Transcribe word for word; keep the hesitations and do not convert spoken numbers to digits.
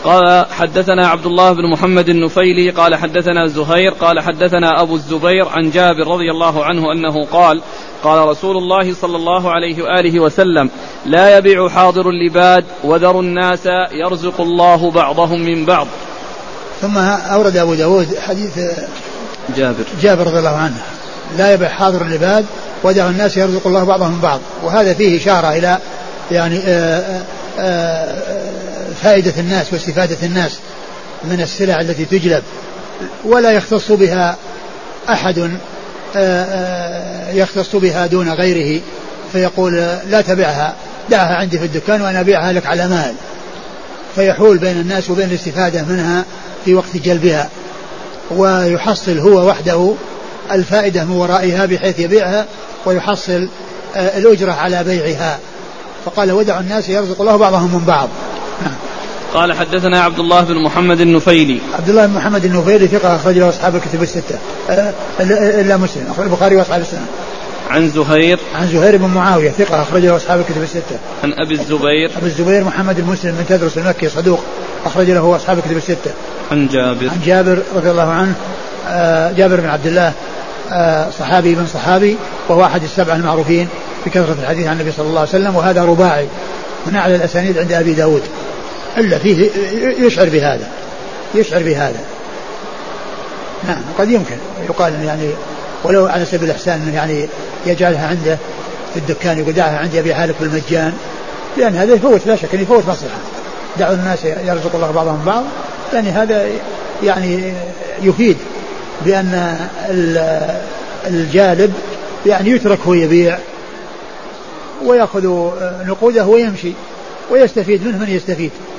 قال حدثنا عبد الله بن محمد النفيلي قال حدثنا زهير قال حدثنا أبو الزبير عن جابر رضي الله عنه أنه قال قال رسول الله صلى الله عليه وآله وسلم لا يبيع حاضر اللباد وذر الناس يرزق الله بعضهم من بعض. ثم أورد أبو داود حديث جابر جابر رضي الله عنه لا يبيع حاضر اللباد ودع الناس يرزق الله بعضهم من بعض. وهذا فيه إشارة إلى يعني آآ آآ فائدة الناس واستفادة الناس من السلع التي تجلب ولا يختص بها أحد يختص بها دون غيره فيقول لا تبعها دعها عندي في الدكان وأنا أبيعها لك على مال فيحول بين الناس وبين الاستفادة منها في وقت جلبها ويحصل هو وحده الفائدة من ورائها بحيث يبيعها ويحصل الأجرة على بيعها. فقال ودع الناس يرزق الله بعضهم من بعض. قال حدثنا عبد الله بن محمد النفيلي عبد الله بن محمد النفيلي ثقة أخرج له أصحاب الكتب الستة إلا مسلم أخرج البخاري وأصحاب السنة. عن زهير عن زهير بن معاوية ثقة أخرج له أصحاب الكتب الستة. عن أبي الزبير أبي الزبير محمد المسلم من تدرس المكي صدوق أخرج له أصحاب الكتب الستة. عن جابر عن جابر رضي الله عنه جابر بن عبد الله صحابي بن صحابي وهو أحد السبعة المعروفين بكثرة الحديث عن النبي صلى الله عليه وسلم وهذا رباعي من أعلى الأسانيد عند أبي داود إلا فيه يشعر بهذا يشعر بهذا نعم قد يمكن يقال يعني ولو على سبيل الإحسان يعني يجعلها عنده في الدكان يقدعها عندي أبيعها لك بالمجان لأن هذا يفوت لا شك يفوت مصلحة دعوا الناس يرزق الله بعضهم بعض يعني هذا يعني يفيد بأن الجالب يعني يترك هو يبيع ويأخذ نقوده ويمشي ويستفيد منه من يستفيد